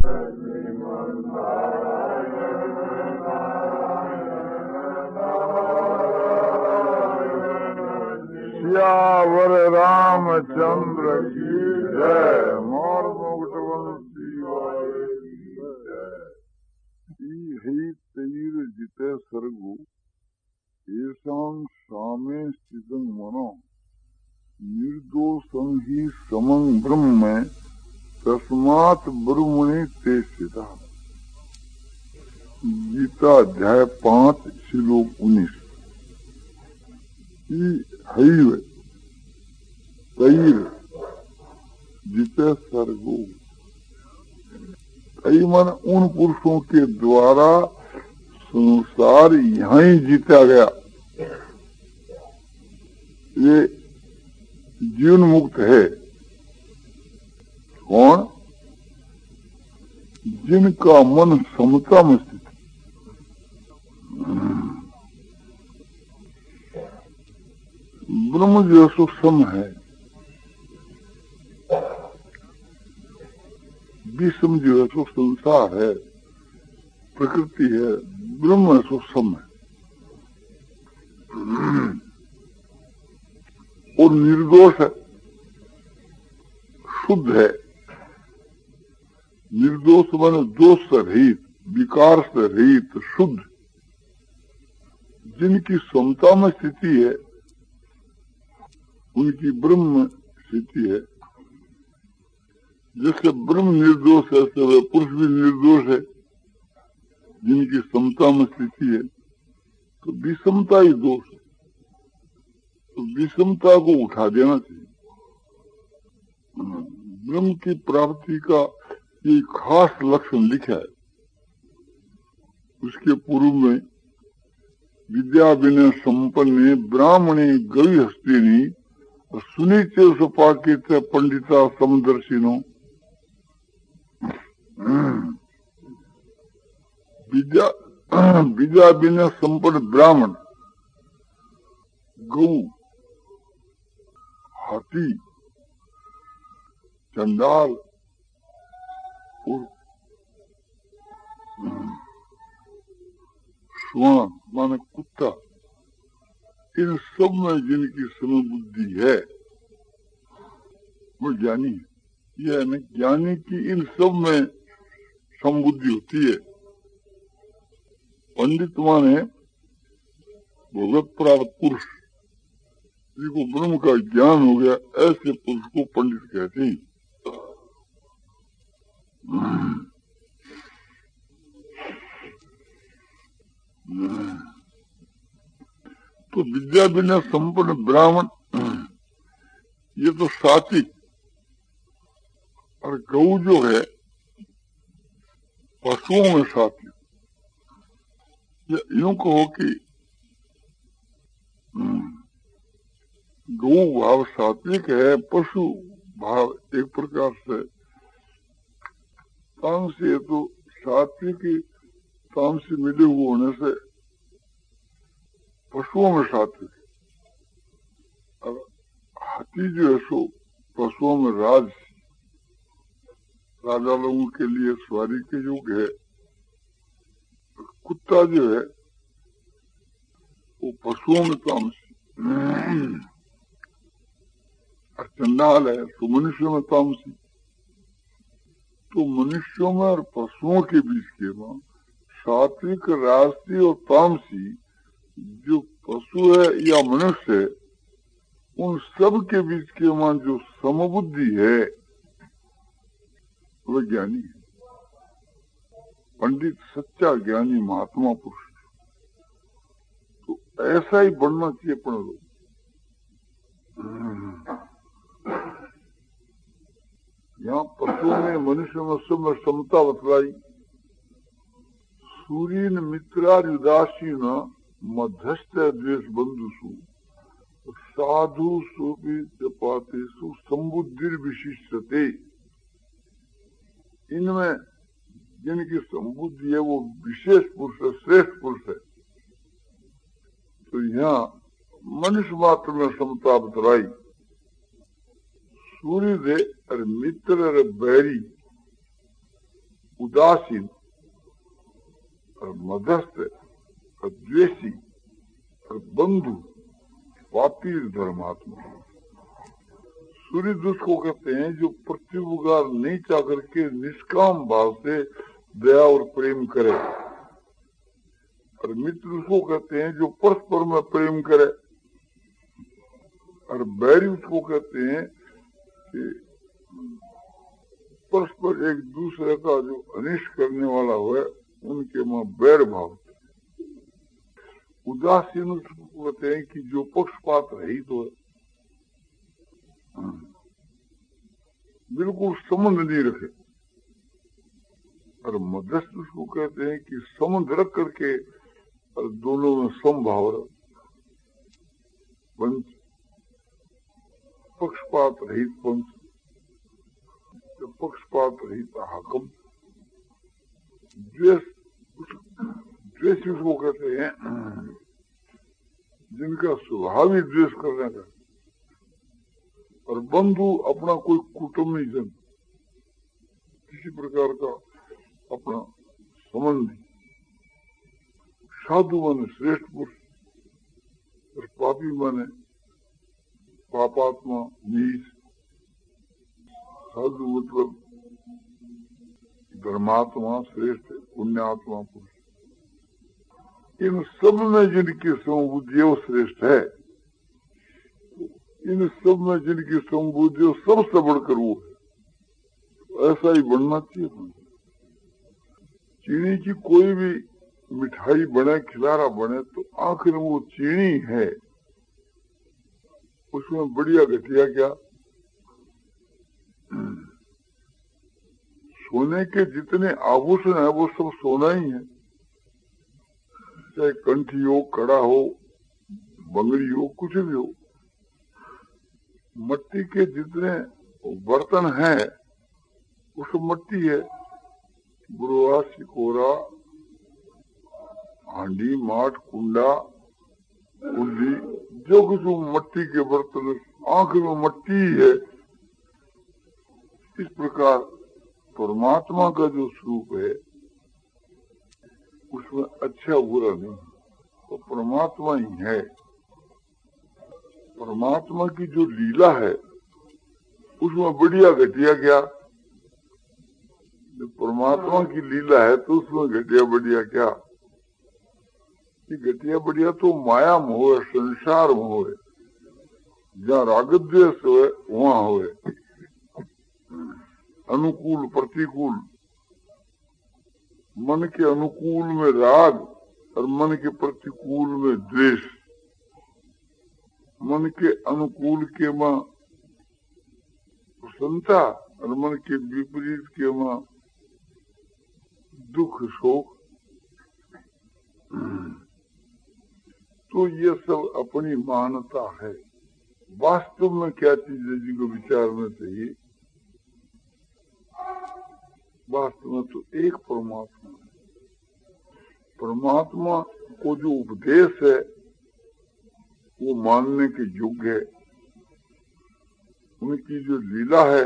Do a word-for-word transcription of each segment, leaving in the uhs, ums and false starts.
सियावर रामचंद्र की जय। मोर मुकुट वंशी वाले की जय। ही तीर जिते सर्गु येषां सामे स्थितं मनो निर्दोषं हि समं ब्रह्म तस्मात् ब्रह्मणि ते स्थितः। गीता अध्याय पांच श्लोक उन्नीस। हैव तैर जिते सर्गो, कई मन उन पुरुषों के द्वारा संसार यहाँ ही जीता गया। ये जीवन मुक्त है। कौन? जिनका मन समता में स्थित। ब्रह्म जो सो सम है, विषम जो है सो संसार है, प्रकृति है, ब्रह्म सो सम है और निर्दोष है, शुद्ध है। निर्दोष माने दोष से रहित, विकार से रहित, शुद्ध। जिनकी समता में स्थिति है उनकी ब्रह्म स्थिति है। जैसे ब्रह्म निर्दोष है तो वह पुरुष भी निर्दोष है। जिनकी समता में स्थिति है तो विषमता ही दोष है, तो विषमता को उठा देना चाहिए। ब्रह्म की प्राप्ति का ये खास लक्षण लिखा है। उसके पूर्व में विद्या विनय संपन्ने ब्राह्मणे गवि हस्तिनी सुनीचे सुपाकित पंडिता समदर्शिनो। विद्या विद्या विनय संपन्न ब्राह्मण, गौ, हाथी, चंडाल और श्वान माने कुत्ता, इन सब में जिनकी समबुद्धि है वो ज्ञानी है। यह है न, ज्ञानी की इन सब में समबुद्धि होती है। पंडित माने भगवत प्राप्त पुरुष, जिनको ब्रह्म का ज्ञान हो गया, ऐसे पुरुष को पंडित कहते हैं। तो विद्या विनय संपन्न ब्राह्मण ये तो सात्विक, और गौ जो है पशुओं में सात्विक। यूं कहो कि गौ भाव सात्विक है, पशु भाव एक प्रकार से तामसी है। तो सात्विक तामसी मिले हुए होने से पशुओं में सात्विक है। और हाथी जो है सो पशुओं में राज, राजा लोगों के लिए सवारी के योग्य है। कुत्ता जो है वो पशुओं में तामसी, और चंडाल है तो मनुष्यों में तामसी। तो मनुष्यों में और पशुओं के बीच के में सात्विक, राजसी और तामसी जो पशु है या मनुष्य है, उन सब के बीच के में जो समबुद्धि है वह ज्ञानी है। पंडित सच्चा ज्ञानी महात्मा पुरुष। तो ऐसा ही बनना चाहिए अपन लोग। यहाँ पशुओं में, मनुष्य में सब में समता बतलाई। सूर्य मित्रार्युदासी न मध्यस्थ द्वेष बंधुसु साधु सोपी पातेषु संबुद्धि विशिष्टते। इनमें जिनकी संबुद्धि है वो विशेष पुरुष है, श्रेष्ठ पुरुष है। तो यहाँ मनुष्य मात्र में समता बतलाई। सूर्य दे और मित्र और बैरी उदासीन और मध्यस्थ और द्वेषी और बंधु पापी धर्मात्मा। सूर्य उसको कहते हैं जो प्रत्युपकार नहीं चाह करके निष्काम भाव से दया और प्रेम करे, और मित्र उसको कहते हैं जो परस्पर में प्रेम करे, और बैरी उसको कहते हैं कि परस्पर एक दूसरे का जो अनिष्ट करने वाला हो उनके में बैर भाव। उदासीन उसको कहते हैं कि जो पक्षपात रहित तो है, बिल्कुल संबंध नहीं रखे। और मध्यस्थ उसको कहते हैं कि संबंध रख करके और दोनों में समभाव रहे। पंच पक्षपात रहित पंच, पक्षपात रहित हाकम। द्वेष द्वेष उसको कहते हैं जिनका स्वभाव ही द्वेष करने का। और बंधु अपना कोई कुटुंबी जन, किसी प्रकार का अपना संबंधी। साधु माने श्रेष्ठ पुरुष और पापी माने पापात्मा नीच। साधु मतलब धर्मात्मा श्रेष्ठ पुण्यात्मा पुरुष। इन सब में जिनकी समबुद्धि वो श्रेष्ठ है, इन सब में जिनकी समबुद्धि सबसे बढ़कर वो है। ऐसा ही बनना चाहिए। चीनी की कोई भी मिठाई बने, खिलारा बने, तो आखिर वो चीनी है, उसमें बढ़िया घटिया क्या। सोने के जितने आभूषण है वो सब सोना ही है, चाहे कंठी हो, कड़ा हो, बंगड़ी हो, कुछ भी हो। मट्टी के जितने बर्तन हैं वो सब मट्टी है। बुरवा, सिकोरा, हांडी, माठ, कुंडा, कुंडी, जो कुछ मट्टी के बर्तन आखिर में मट्टी ही है। इस प्रकार परमात्मा का जो स्वरूप है उसमें अच्छा बुरा नहीं, तो परमात्मा ही है। परमात्मा की जो लीला है उसमें बढ़िया घटिया क्या। जब परमात्मा की लीला है तो उसमें घटिया बढ़िया क्या। कि घटिया बढ़िया तो माया मोह है, संसार मोह है। जहाँ राग द्वेष हो वहाँ हो, अनुकूल प्रतिकूल। मन के अनुकूल में राग और मन के प्रतिकूल में द्वेष। मन के अनुकूल के मां प्रसन्नता और मन के विपरीत के मां दुख शोक। तो ये सब अपनी मान्यता है। वास्तव में क्या चीज है जिनको विचारना चाहिए। वास्तव में तो एक परमात्मा है। परमात्मा को जो उपदेश है वो मानने के योग्य है। उनकी जो लीला है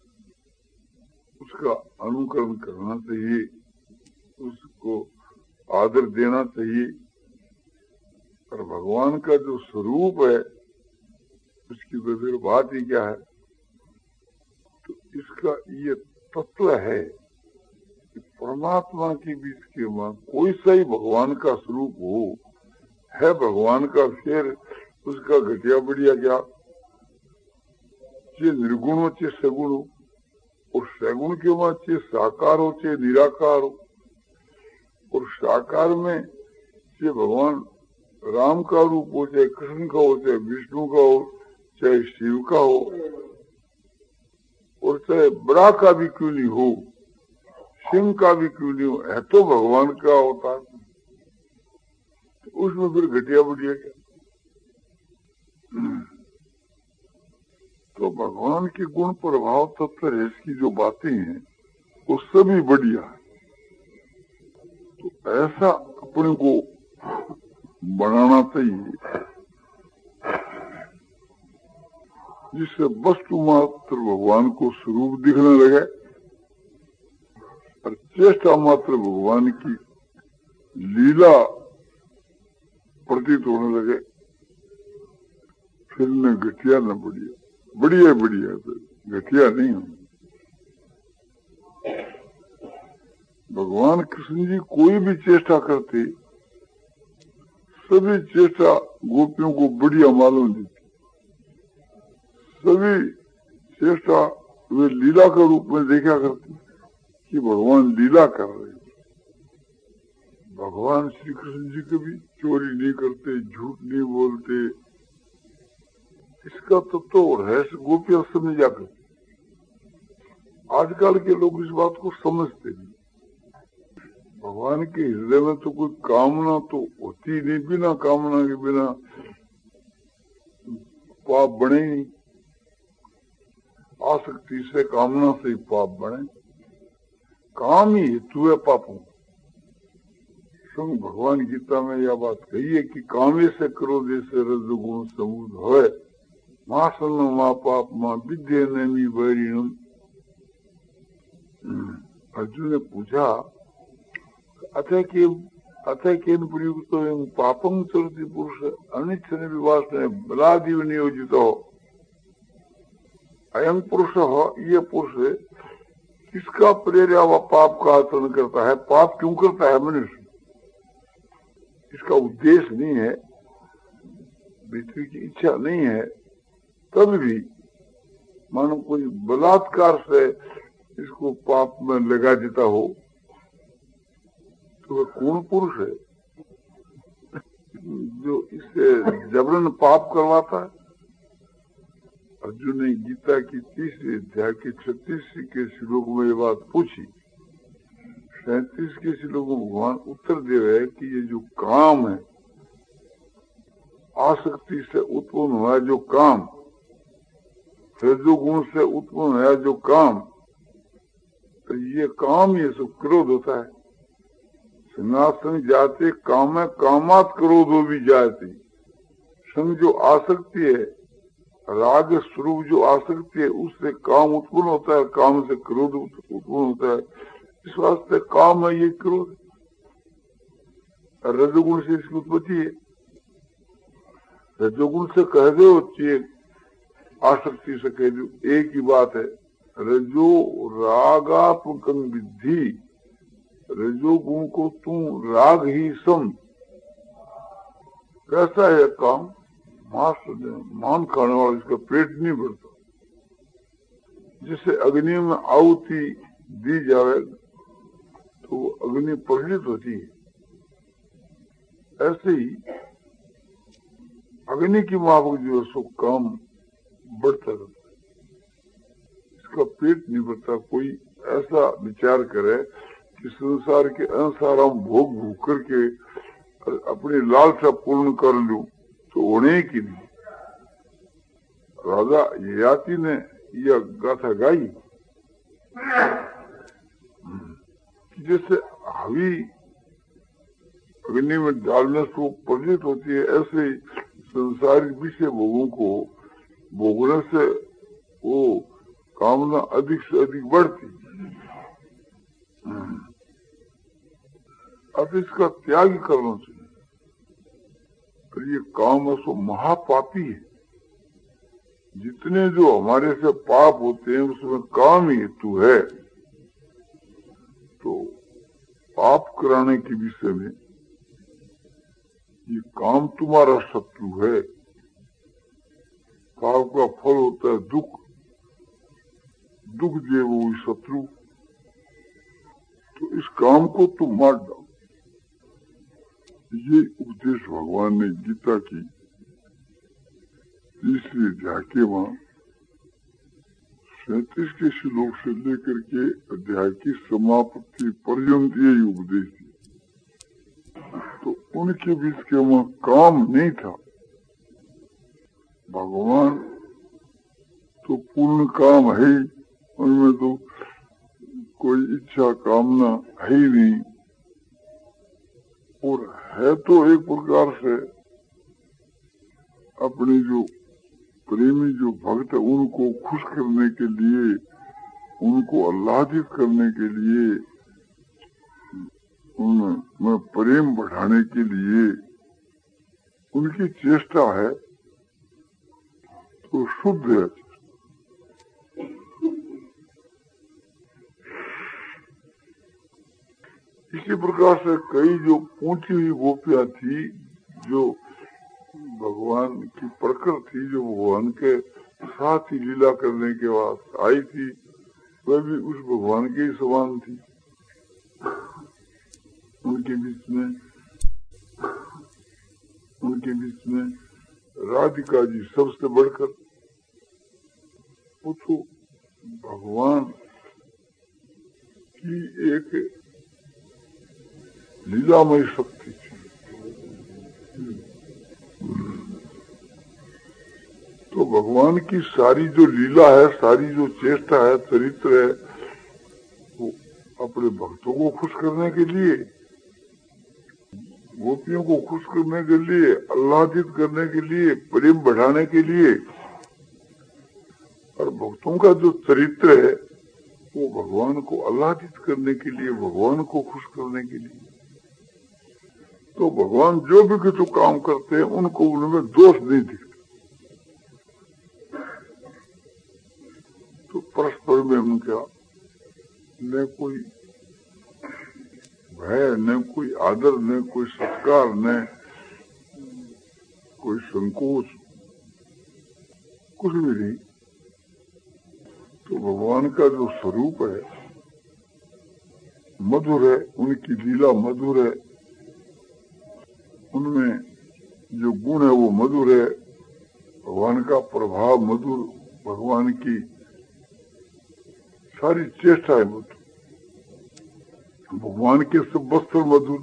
उसका अनुकरण करना चाहिए, उसको आदर देना चाहिए। और भगवान का जो स्वरूप है उसकी तो फिर बात ही क्या है। तो इसका ये तत्व है कि परमात्मा के बीच के मां कोई सा ही भगवान का स्वरूप हो, है भगवान का, फिर उसका घटिया बढ़िया क्या। चे निर्गुण हो चे सगुण हो, और सगुण के मां चे साकार हो चे निराकार हो। और साकार में चे भगवान राम का रूप हो, चाहे कृष्ण का हो, चाहे विष्णु का हो, चाहे शिव का हो, और चाहे बड़ा का भी क्यों नहीं हो, सिंह का भी क्यों नहीं हो, है तो भगवान का होता है। तो उसमें फिर घटिया बढ़िया क्या। तो भगवान के गुण प्रभाव तत्व है, इसकी जो बातें हैं वो सभी बढ़िया है। तो ऐसा अपने को बनाना चाहिए जिससे वस्तु मात्र भगवान को स्वरूप दिखने लगे। और चेष्टा मात्र भगवान की लीला प्रतीत होने लगे, फिर न घटिया न बढ़िया, बढ़िया बढ़िया तो घटिया नहीं हो। भगवान कृष्ण जी कोई भी चेष्टा करते, सभी चेष्टा गोपियों को बढ़िया मालूम देती, सभी चेष्टा वे लीला के रूप में देखा करते कि भगवान लीला कर रहे हैं। भगवान श्री कृष्ण जी कभी चोरी नहीं करते, झूठ नहीं बोलते, इसका तत्व तो रहस्य गोपियां समझ जाकर। आजकल के लोग इस बात को समझते नहीं। भगवान के हृदय में तो कोई कामना तो होती नहीं, बिना कामना के बिना पाप बने नहीं। आसक्ति से, कामना से ही पाप बने, काम ही हेतु है पापों। स्वयं भगवान गीता में यह बात कही है कि कामे से क्रोधे से रजोगुण समूद होए, माँ सन्न माँ पाप माँ विद्य नमी वैरिणम। अर्जुन ने पूछा, अतः के अतः केन प्रयुक्तो एवं पापं चरति पुरुष अनिच्छन विवासने बलादिव नियोजितो। अयं पुरुष हो, ये पुरुष किसका प्रेरणा व पाप का आचरण करता है? पाप क्यों करता है मनुष्य? इसका उद्देश्य नहीं है, मृत्यु की इच्छा नहीं है, तब भी मानो कोई बलात्कार से इसको पाप में लगा देता हो, तो वह कौन पुरुष है जो इससे जबरन पाप करवाता है? अर्जुन ने गीता की तीसरे अध्याय के छत्तीस के श्लोक में ये बात पूछी। सैतीस के श्लोक में भगवान उत्तर दे रहे हैं कि ये जो काम है, आसक्ति से उत्पन्न हुआ जो काम, रजोगुण से उत्पन्न हुआ जो काम, तो ये काम ये सब क्रोध होता है। सनातन जाते काम है, कामात क्रोधो भी जाती। संग जो आसक्ति है, राग स्वरूप जो आसक्ति है, उससे काम उत्पन्न होता है, काम से क्रोध उत्पन्न होता है। इस वास्ते काम है ये क्रोध, रजोगुण से इसकी उत्पत्ति है। रजोगुण से कह दो चाहिए, आसक्ति से कह दो, एक ही बात है। रजो रागात्मक विद्धि, रजोगुण को तुम राग ही सम। कैसा है काम? मांस मान खाने वाला, इसका पेट नहीं भरता। जिसे अग्नि में आहुति दी जाए तो अग्नि प्रज्वलित होती है, ऐसे ही अग्नि की माफक जो है सो काम बढ़ता रहता है, इसका पेट नहीं भरता। कोई ऐसा विचार करे कि संसार के अनुसार हम भोग भोग करके अपनी लालसा पूर्ण कर लूं, तो होने की नहीं। राजा ययाति ने यह गाथा गाई कि जैसे हवी अग्नि में डालने से वो प्रज्वलित होती है, ऐसे संसारिक विषय भोगों को भोगने से वो कामना अधिक से अधिक बढ़ती। अब इसका त्याग करना चाहिए। पर ये काम सो महापापी है। जितने जो हमारे से पाप होते हैं उसमें काम ही हेतु है। तो पाप कराने के विषय में ये काम तुम्हारा शत्रु है। पाप का फल होता है दुख, दुख दे वो शत्रु। तो इस काम को तुम मार डालो। ये उपदेश भगवान ने गीता की तीसरी अध्याय के वहां सैतीस के श्लोक से लेकर के अध्याय की समाप्ति पर्यंत यही उपदेश दिया। तो उनके बीच के वहां काम नहीं था। भगवान तो पूर्ण काम है, उनमें तो कोई इच्छा कामना है ही नहीं। और है तो एक प्रकार से अपने जो प्रेमी जो भक्त है उनको खुश करने के लिए, उनको आह्लादित करने के लिए उनमें प्रेम बढ़ाने के लिए उनकी चेष्टा है तो शुद्ध है। इसी प्रकार से कई जो ऊंची हुई गोपियां थी जो भगवान की प्रकृति थी, जो भगवान के साथ ही लीला करने के बाद आई थी, वह भी उस भगवान के ही समान थी। उनके बीच में उनके बीच में राधिका जी सबसे बढ़कर वो तो भगवान की एक लीलामय शक्ति थी। तो भगवान की सारी जो लीला है, सारी जो चेष्टा है, चरित्र है, वो अपने भक्तों को खुश करने के लिए, गोपियों को खुश करने के लिए, आह्लादित करने के लिए, प्रेम बढ़ाने के लिए, और भक्तों का जो चरित्र है वो भगवान को आह्लादित करने के लिए, भगवान को खुश करने के लिए। तो भगवान जो भी कुछ काम करते हैं उनको उनमें दोष नहीं दिखता। तो परस्पर में उनका न कोई भय, न कोई आदर, न कोई सत्कार, न कोई संकोच, कुछ भी नहीं। तो भगवान का जो स्वरूप है मधुर है, उनकी लीला मधुर है, उनमें जो गुण है वो मधुर है, भगवान का प्रभाव मधुर, भगवान की सारी चेष्टा है मधुर, भगवान के सब वस्त्र मधुर।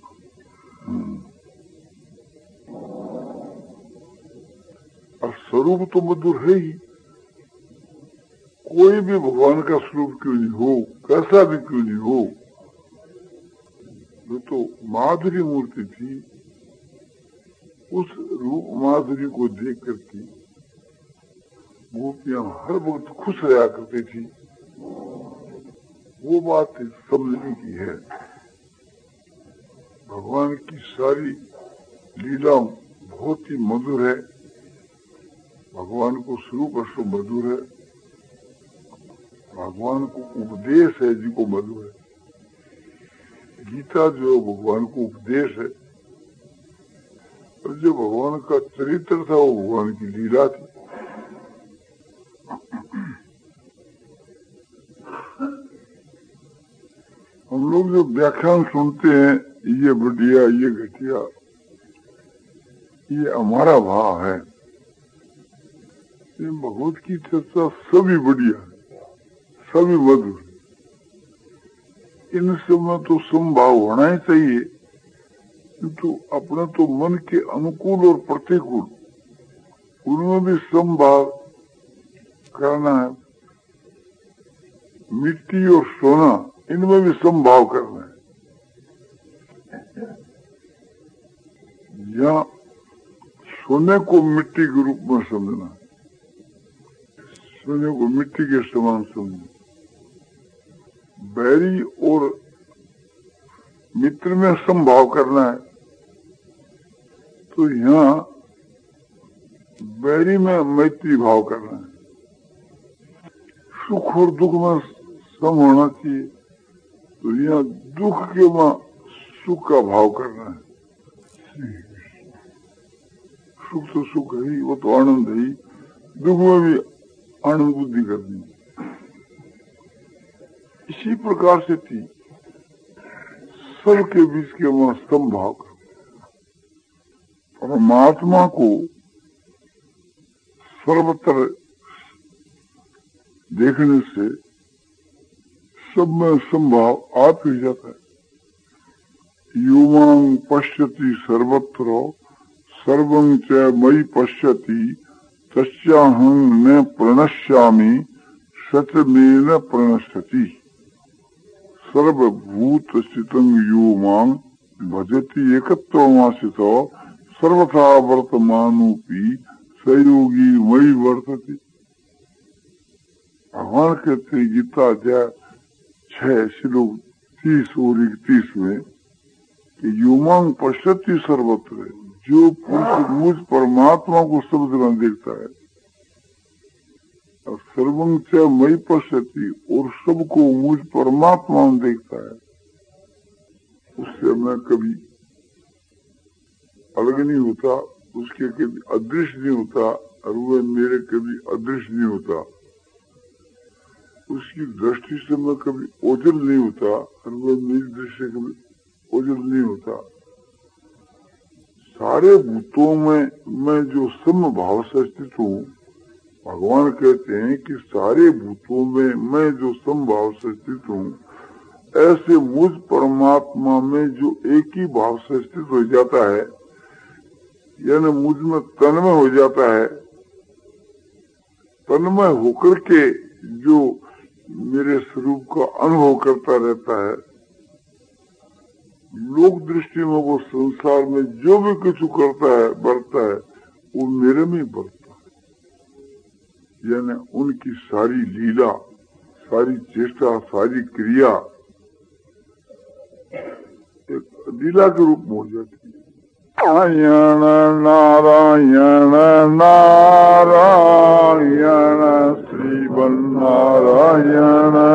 और स्वरूप तो मधुर है ही। कोई भी भगवान का स्वरूप क्यों नहीं हो, कैसा भी क्यों नहीं हो, जो तो माधुरी मूर्ति थी, उस रूप माधुरी को देख करके गोपियां हर वक्त खुश रहा करती थी। वो बात समझने की है। भगवान की सारी लीला बहुत ही मधुर है, भगवान को स्वरूप अश्व मधुर है, भगवान को उपदेश है जिनको मधुर है। गीता जो भगवान को उपदेश है, और जो भगवान का चरित्र था वो भगवान की लीला थी। हम लोग जो व्याख्यान सुनते हैं, ये बढ़िया, ये घटिया, ये हमारा भाव है। ये भगवत की चर्चा सभी बढ़िया है, सभी मधुर। इन सब में तो समभाव होना ही चाहिए, किंतु अपने तो मन के अनुकूल और प्रतिकूल उनमें भी समभाव करना है। मिट्टी और सोना, इनमें भी समभाव करना है। या सोने को मिट्टी के रूप में समझना, सोने को मिट्टी के समान समझना। बैरी और मित्र में समभाव करना है, तो यहाँ बैरी में मैत्री भाव करना है। सुख और दुख में सम होना चाहिए, तो यहाँ दुख के में सुख का भाव करना है। सुख तो सुख है ही, वो तो आनंद है ही, दुख में भी आनंद बुद्धि करनी है। इसी प्रकार से थी सबके बीच के वहां समभाव कर। परमात्मा को सर्वत्र देखने से सब में संभाव आप ही जाता है। युवां पश्यति सर्वत्र सर्वं च मयि पश्यति तस्याहं न प्रणश्यामि सचमेन प्रणश्यति। सर्वभूत स्थितं यो मां भजति एकत्वमाश्रितो सर्वथा वर्तमानोऽपि सहयोगी मयि वर्तते। भगवान कहते गीता अध्याय छह श्लोक तीस और इकतीस में कि युमांग पश्यति सर्वत्र, जो पुरुष मुझ परमात्मा को सब जगह देखता है, और सर्वं च मई पश्यति, और सबको मुझ परमात्मा में देखता है, उससे मैं कभी अलग नहीं होता, उसके कभी अदृश्य नहीं होता, और वह मेरे कभी अदृश्य नहीं होता, उसकी दृष्टि से मैं कभी ओझल नहीं होता, और वह मेरी दृष्टि से कभी ओझल नहीं होता। सारे भूतों में मैं जो समभाव से स्थित हूँ, भगवान कहते हैं कि सारे भूतों में मैं जो समभाव से स्थित हूँ, ऐसे मुझ परमात्मा में जो एक ही भाव से स्थित हो जाता है, यानी मुझ में तन्मय हो जाता है, तन्मय होकर के जो मेरे स्वरूप का अनुभव करता रहता है, लोक दृष्टि में वो संसार में जो भी कुछ करता है, बढ़ता है, वो मेरे में बढ़ता है। यानी उनकी सारी लीला, सारी चेष्टा, सारी क्रिया एक लीला के रूप में हो जाती है। नारायण नारायण नारायण श्रीमन नारायण